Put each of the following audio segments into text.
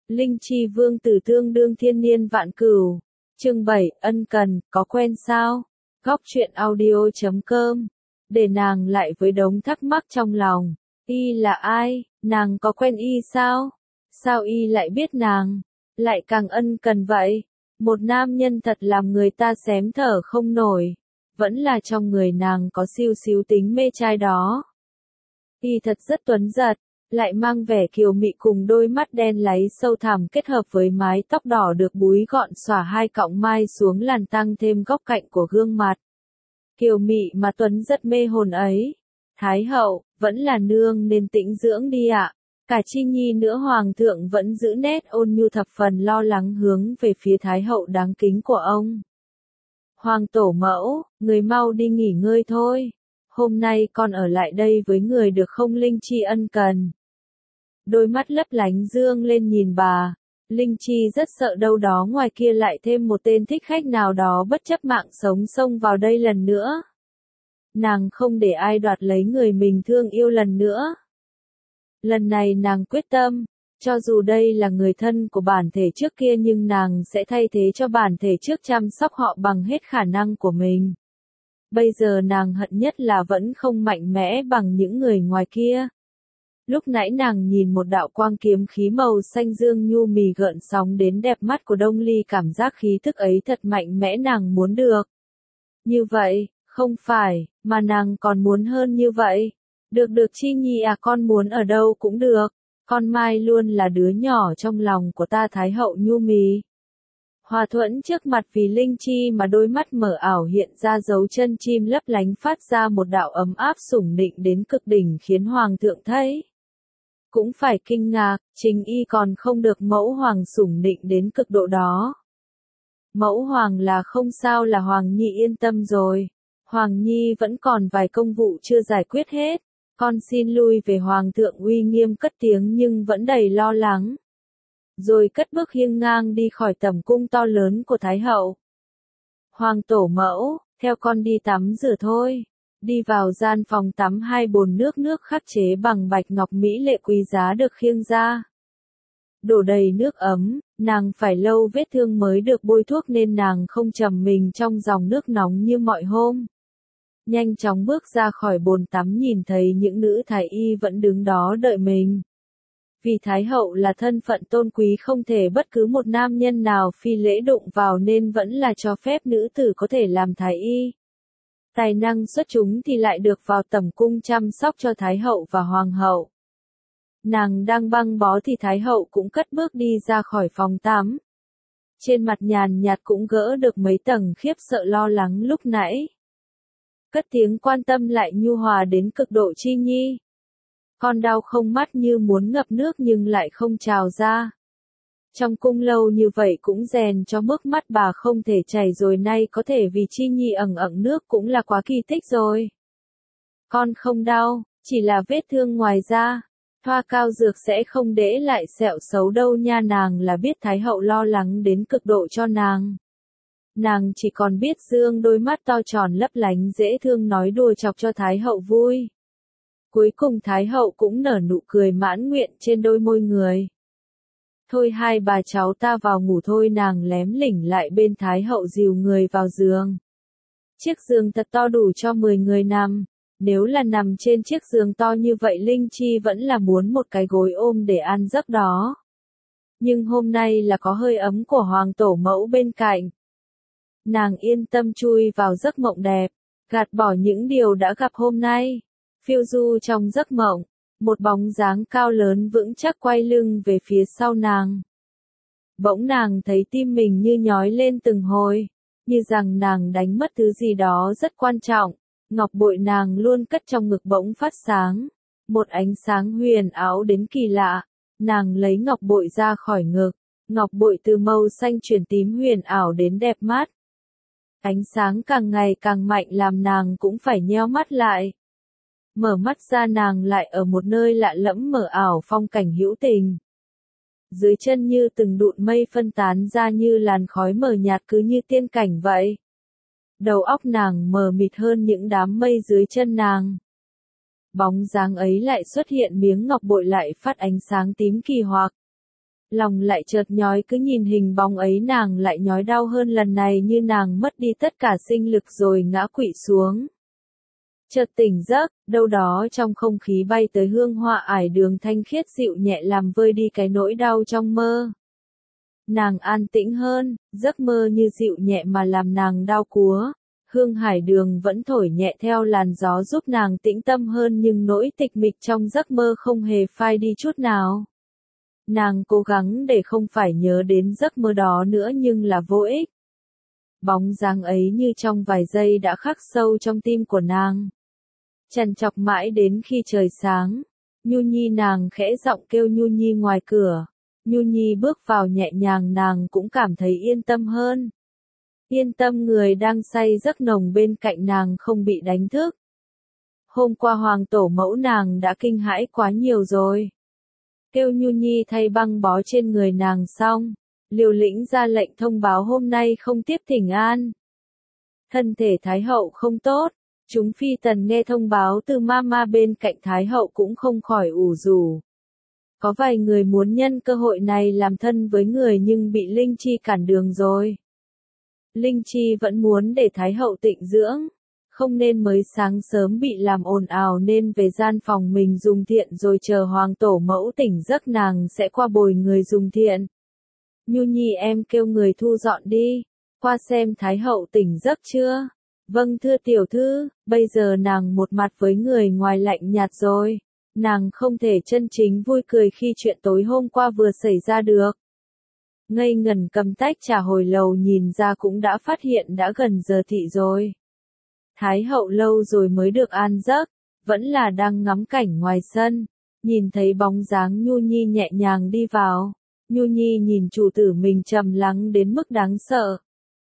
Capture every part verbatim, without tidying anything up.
Linh chi vương tử tương đương thiên niên vạn cửu. Chương bảy, ân cần, có quen sao? Góc truyện audio chấm com. Để nàng lại với đống thắc mắc trong lòng. Y là ai? Nàng có quen y sao? Sao y lại biết nàng? Lại càng ân cần vậy? Một nam nhân thật làm người ta xém thở không nổi. Vẫn là trong người nàng có siêu xíu tính mê trai đó. Y thật rất tuấn giật, lại mang vẻ kiều mị cùng đôi mắt đen láy sâu thẳm kết hợp với mái tóc đỏ được búi gọn xõa hai cọng mai xuống làn tăng thêm góc cạnh của gương mặt. Kiều mị mà tuấn rất mê hồn ấy. Thái hậu, vẫn là nương nên tĩnh dưỡng đi ạ. Cả Chi Nhi nữa hoàng thượng vẫn giữ nét ôn nhu thập phần lo lắng hướng về phía thái hậu đáng kính của ông. Hoàng tổ mẫu, người mau đi nghỉ ngơi thôi. Hôm nay con ở lại đây với người được không? Linh Chi ân cần. Đôi mắt lấp lánh dương lên nhìn bà. Linh Chi rất sợ đâu đó ngoài kia lại thêm một tên thích khách nào đó bất chấp mạng sống xông vào đây lần nữa. Nàng không để ai đoạt lấy người mình thương yêu lần nữa. Lần này nàng quyết tâm, cho dù đây là người thân của bản thể trước kia nhưng nàng sẽ thay thế cho bản thể trước chăm sóc họ bằng hết khả năng của mình. Bây giờ nàng hận nhất là vẫn không mạnh mẽ bằng những người ngoài kia. Lúc nãy nàng nhìn một đạo quang kiếm khí màu xanh dương nhu mì gợn sóng đến đẹp mắt của Đông Ly, cảm giác khí thức ấy thật mạnh mẽ, nàng muốn được. Như vậy, không phải, mà nàng còn muốn hơn như vậy. Được được Chi Nhi à, con muốn ở đâu cũng được. Con Mai luôn là đứa nhỏ trong lòng của ta. Thái hậu nhu mì. Hòa thuẫn trước mặt vì Linh Chi mà đôi mắt mở ảo hiện ra dấu chân chim lấp lánh phát ra một đạo ấm áp sủng nịnh đến cực đỉnh khiến hoàng thượng thấy. Cũng phải kinh ngạc, chính y còn không được mẫu hoàng sủng nịnh đến cực độ đó. Mẫu hoàng là không sao là Hoàng Nhi yên tâm rồi. Hoàng Nhi vẫn còn vài công vụ chưa giải quyết hết. Con xin lui về. Hoàng thượng uy nghiêm cất tiếng nhưng vẫn đầy lo lắng. Rồi cất bước hiên ngang đi khỏi tầm cung to lớn của Thái hậu. Hoàng tổ mẫu, theo con đi tắm rửa thôi. Đi vào gian phòng tắm, hai bồn nước nước khắc chế bằng bạch ngọc mỹ lệ quý giá được khiêng ra. Đổ đầy nước ấm, nàng phải lâu vết thương mới được bôi thuốc nên nàng không trầm mình trong dòng nước nóng như mọi hôm. Nhanh chóng bước ra khỏi bồn tắm nhìn thấy những nữ thái y vẫn đứng đó đợi mình. Vì Thái hậu là thân phận tôn quý không thể bất cứ một nam nhân nào phi lễ đụng vào nên vẫn là cho phép nữ tử có thể làm thái y. Tài năng xuất chúng thì lại được vào tẩm cung chăm sóc cho Thái hậu và Hoàng hậu. Nàng đang băng bó thì Thái hậu cũng cất bước đi ra khỏi phòng tắm. Trên mặt nhàn nhạt cũng gỡ được mấy tầng khiếp sợ lo lắng lúc nãy. Cất tiếng quan tâm lại nhu hòa đến cực độ. Chi Nhi. Con đau không? Mắt như muốn ngập nước nhưng lại không trào ra. Trong cung lâu như vậy cũng rèn cho mức mắt bà không thể chảy rồi, nay có thể vì Chi Nhi ẩn ẩn nước cũng là quá kỳ tích rồi. Con không đau, chỉ là vết thương ngoài da. Thoa cao dược sẽ không để lại sẹo xấu đâu nha. Nàng là biết Thái hậu lo lắng đến cực độ cho nàng. Nàng chỉ còn biết dương đôi mắt to tròn lấp lánh dễ thương nói đùa chọc cho Thái hậu vui. Cuối cùng Thái hậu cũng nở nụ cười mãn nguyện trên đôi môi người. Thôi hai bà cháu ta vào ngủ thôi. Nàng lém lỉnh lại bên Thái hậu dìu người vào giường. Chiếc giường thật to đủ cho mười người nằm. Nếu là nằm trên chiếc giường to như vậy Linh Chi vẫn là muốn một cái gối ôm để ăn giấc đó. Nhưng hôm nay là có hơi ấm của hoàng tổ mẫu bên cạnh. Nàng yên tâm chui vào giấc mộng đẹp, gạt bỏ những điều đã gặp hôm nay. Phiêu du trong giấc mộng, một bóng dáng cao lớn vững chắc quay lưng về phía sau nàng. Bỗng nàng thấy tim mình như nhói lên từng hồi, như rằng nàng đánh mất thứ gì đó rất quan trọng. Ngọc bội nàng luôn cất trong ngực bỗng phát sáng, một ánh sáng huyền ảo đến kỳ lạ. Nàng lấy ngọc bội ra khỏi ngực, ngọc bội từ màu xanh chuyển tím huyền ảo đến đẹp mắt. Ánh sáng càng ngày càng mạnh làm nàng cũng phải nheo mắt lại. Mở mắt ra nàng lại ở một nơi lạ lẫm mờ ảo phong cảnh hữu tình. Dưới chân như từng đụn mây phân tán ra như làn khói mờ nhạt cứ như tiên cảnh vậy. Đầu óc nàng mờ mịt hơn những đám mây dưới chân nàng. Bóng dáng ấy lại xuất hiện, miếng ngọc bội lại phát ánh sáng tím kỳ hoặc. Lòng lại chợt nhói, cứ nhìn hình bóng ấy nàng lại nhói đau hơn, lần này như nàng mất đi tất cả sinh lực rồi ngã quỵ xuống. Chợt tỉnh giấc, đâu đó trong không khí bay tới hương hoa ải đường thanh khiết dịu nhẹ làm vơi đi cái nỗi đau trong mơ. Nàng an tĩnh hơn, giấc mơ như dịu nhẹ mà làm nàng đau cúa. Hương hải đường vẫn thổi nhẹ theo làn gió giúp nàng tĩnh tâm hơn, nhưng nỗi tịch mịch trong giấc mơ không hề phai đi chút nào. Nàng cố gắng để không phải nhớ đến giấc mơ đó nữa nhưng là vô ích. Bóng dáng ấy như trong vài giây đã khắc sâu trong tim của nàng. Trằn trọc mãi đến khi trời sáng, Nhu Nhi nàng khẽ giọng kêu Nhu Nhi ngoài cửa. Nhu Nhi bước vào nhẹ nhàng, nàng cũng cảm thấy yên tâm hơn. Yên tâm người đang say giấc nồng bên cạnh nàng không bị đánh thức. Hôm qua hoàng tổ mẫu nàng đã kinh hãi quá nhiều rồi. Kêu Nhu Nhi thay băng bó trên người nàng xong, liều lĩnh ra lệnh thông báo hôm nay không tiếp thỉnh an. Thân thể Thái hậu không tốt, chúng phi tần nghe thông báo từ mama bên cạnh Thái hậu cũng không khỏi ủ rũ. Có vài người muốn nhân cơ hội này làm thân với người nhưng bị Linh Chi cản đường rồi. Linh Chi vẫn muốn để Thái hậu tịnh dưỡng, không nên mới sáng sớm bị làm ồn ào nên về gian phòng mình dùng thiện rồi chờ hoàng tổ mẫu tỉnh giấc nàng sẽ qua bồi người dùng thiện. Nhu Nhi em kêu người thu dọn đi, qua xem Thái hậu tỉnh giấc chưa. Vâng thưa tiểu thư, bây giờ nàng một mặt với người ngoài lạnh nhạt rồi. Nàng không thể chân chính vui cười khi chuyện tối hôm qua vừa xảy ra được. Ngây ngẩn cầm tách trà hồi lầu nhìn ra cũng đã phát hiện đã gần giờ thị rồi. Thái hậu lâu rồi mới được an giấc, vẫn là đang ngắm cảnh ngoài sân, nhìn thấy bóng dáng Nhu Nhi nhẹ nhàng đi vào. Nhu Nhi nhìn chủ tử mình trầm lắng đến mức đáng sợ.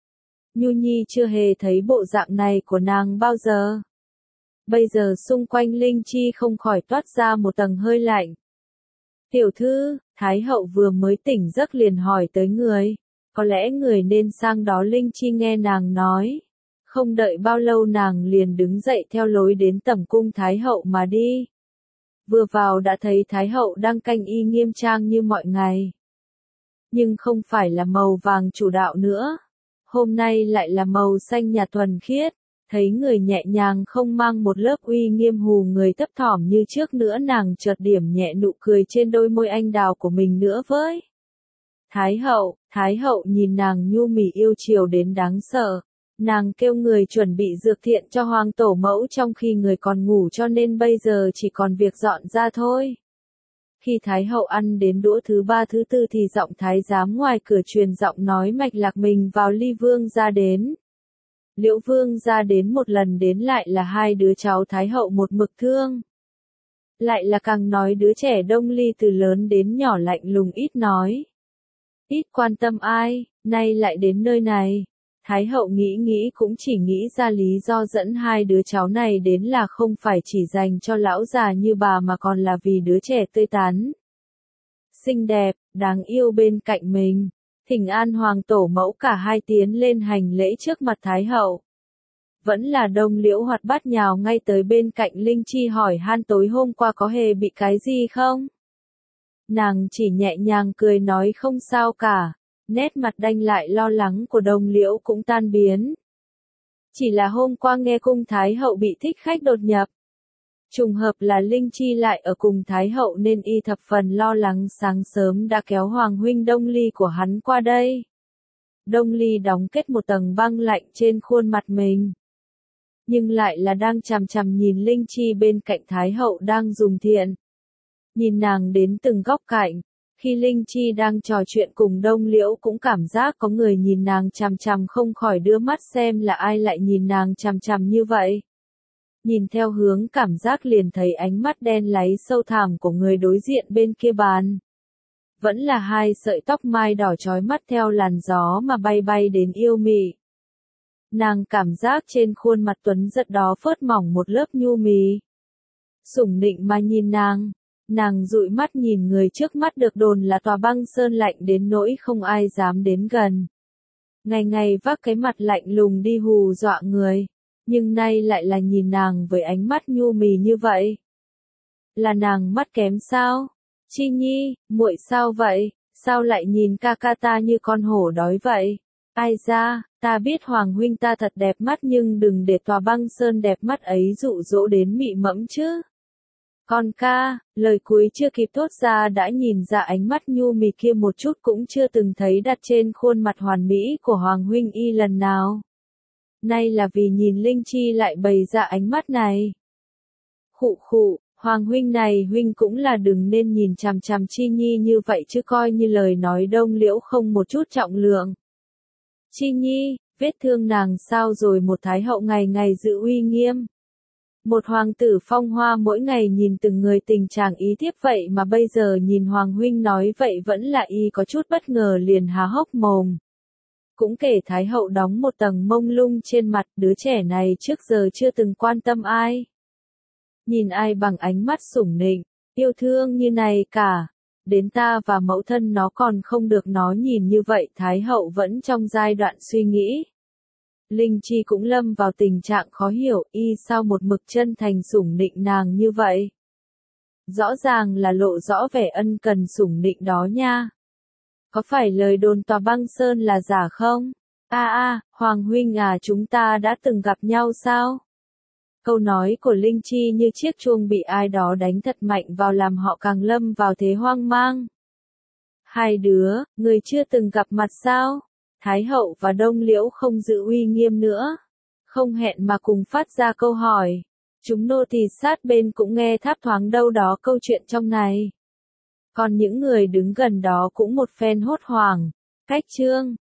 Nhu Nhi chưa hề thấy bộ dạng này của nàng bao giờ. Bây giờ xung quanh Linh Chi không khỏi toát ra một tầng hơi lạnh. Tiểu thư, Thái hậu vừa mới tỉnh giấc liền hỏi tới người. Có lẽ người nên sang đó. Linh Chi nghe nàng nói. Không đợi bao lâu nàng liền đứng dậy theo lối đến tẩm cung Thái hậu mà đi. Vừa vào đã thấy Thái hậu đang canh y nghiêm trang như mọi ngày. Nhưng không phải là màu vàng chủ đạo nữa. Hôm nay lại là màu xanh nhạt thuần khiết. Thấy người nhẹ nhàng không mang một lớp uy nghiêm hù người thấp thỏm như trước nữa, nàng chợt điểm nhẹ nụ cười trên đôi môi anh đào của mình nữa với. Thái hậu, Thái hậu nhìn nàng nhu mì yêu chiều đến đáng sợ. Nàng kêu người chuẩn bị dược thiện cho hoàng tổ mẫu trong khi người còn ngủ cho nên bây giờ chỉ còn việc dọn ra thôi. Khi Thái hậu ăn đến đũa thứ ba thứ tư thì giọng thái giám ngoài cửa truyền giọng nói mạch lạc mình vào. Ly vương ra đến. Liễu vương ra đến một lần đến lại là hai đứa cháu Thái hậu một mực thương. Lại là càng nói đứa trẻ Đông Ly từ lớn đến nhỏ lạnh lùng ít nói. Ít quan tâm ai, nay lại đến nơi này. Thái hậu nghĩ nghĩ cũng chỉ nghĩ ra lý do dẫn hai đứa cháu này đến là không phải chỉ dành cho lão già như bà mà còn là vì đứa trẻ tươi tắn, xinh đẹp, đáng yêu bên cạnh mình. Thỉnh an hoàng tổ mẫu, cả hai tiến lên hành lễ trước mặt Thái hậu. Vẫn là Đông Liễu hoạt bát nhào ngay tới bên cạnh Linh Chi hỏi han tối hôm qua có hề bị cái gì không? Nàng chỉ nhẹ nhàng cười nói không sao cả, nét mặt đanh lại lo lắng của Đông Liễu cũng tan biến. Chỉ là hôm qua nghe cung Thái hậu bị thích khách đột nhập. Trùng hợp là Linh Chi lại ở cùng Thái hậu nên y thập phần lo lắng, sáng sớm đã kéo hoàng huynh Đông Ly của hắn qua đây. Đông Ly đóng kết một tầng băng lạnh trên khuôn mặt mình. Nhưng lại là đang chằm chằm nhìn Linh Chi bên cạnh Thái hậu đang dùng thiện. Nhìn nàng đến từng góc cạnh. Khi Linh Chi đang trò chuyện cùng Đông Liễu cũng cảm giác có người nhìn nàng chằm chằm, không khỏi đưa mắt xem là ai lại nhìn nàng chằm chằm như vậy. Nhìn theo hướng cảm giác liền thấy ánh mắt đen láy sâu thẳm của người đối diện bên kia bàn. Vẫn là hai sợi tóc mai đỏ chói mắt theo làn gió mà bay bay đến yêu mị. Nàng cảm giác trên khuôn mặt tuấn giật đó phớt mỏng một lớp nhu mì. Sủng nịnh mà nhìn nàng, nàng dụi mắt nhìn người trước mắt được đồn là tòa băng sơn lạnh đến nỗi không ai dám đến gần. Ngày ngày vác cái mặt lạnh lùng đi hù dọa người. Nhưng nay lại là nhìn nàng với ánh mắt nhu mì như vậy. Là nàng mắt kém sao? Chi Nhi, muội sao vậy? Sao lại nhìn ca ca ta như con hổ đói vậy? Ai ra, ta biết Hoàng huynh ta thật đẹp mắt nhưng đừng để tòa băng sơn đẹp mắt ấy dụ dỗ đến mị mẫm chứ. Con ca, lời cuối chưa kịp thốt ra đã nhìn ra ánh mắt nhu mì kia một chút cũng chưa từng thấy đặt trên khuôn mặt hoàn mỹ của Hoàng huynh y lần nào. Nay là vì nhìn Linh Chi lại bày ra ánh mắt này. Khụ khụ, Hoàng huynh này huynh cũng là đừng nên nhìn chằm chằm Chi Nhi như vậy chứ coi như lời nói đông liễu không một chút trọng lượng. Chi Nhi, vết thương nàng sao rồi một thái hậu ngày ngày giữ uy nghiêm. Một hoàng tử phong hoa mỗi ngày nhìn từng người tình trạng ý tiếp vậy mà bây giờ nhìn Hoàng huynh nói vậy vẫn là y có chút bất ngờ liền há hốc mồm. Cũng kể thái hậu đóng một tầng mông lung trên mặt đứa trẻ này trước giờ chưa từng quan tâm ai. Nhìn ai bằng ánh mắt sủng nịnh, yêu thương như này cả. Đến ta và mẫu thân nó còn không được nó nhìn như vậy thái hậu vẫn trong giai đoạn suy nghĩ. Linh Chi cũng lâm vào tình trạng khó hiểu y sao một mực chân thành sủng nịnh nàng như vậy. Rõ ràng là lộ rõ vẻ ân cần sủng nịnh đó nha. Có phải lời đồn tòa băng sơn là giả không? A a, Hoàng huynh à chúng ta đã từng gặp nhau sao? Câu nói của Linh Chi như chiếc chuông bị ai đó đánh thật mạnh vào làm họ càng lâm vào thế hoang mang. Hai đứa, người chưa từng gặp mặt sao? Thái hậu và Đông Liễu không giữ uy nghiêm nữa. Không hẹn mà cùng phát ra câu hỏi. Chúng nô tỳ sát bên cũng nghe tháp thoáng đâu đó câu chuyện trong này. Còn những người đứng gần đó cũng một phen hốt hoảng. Cách chương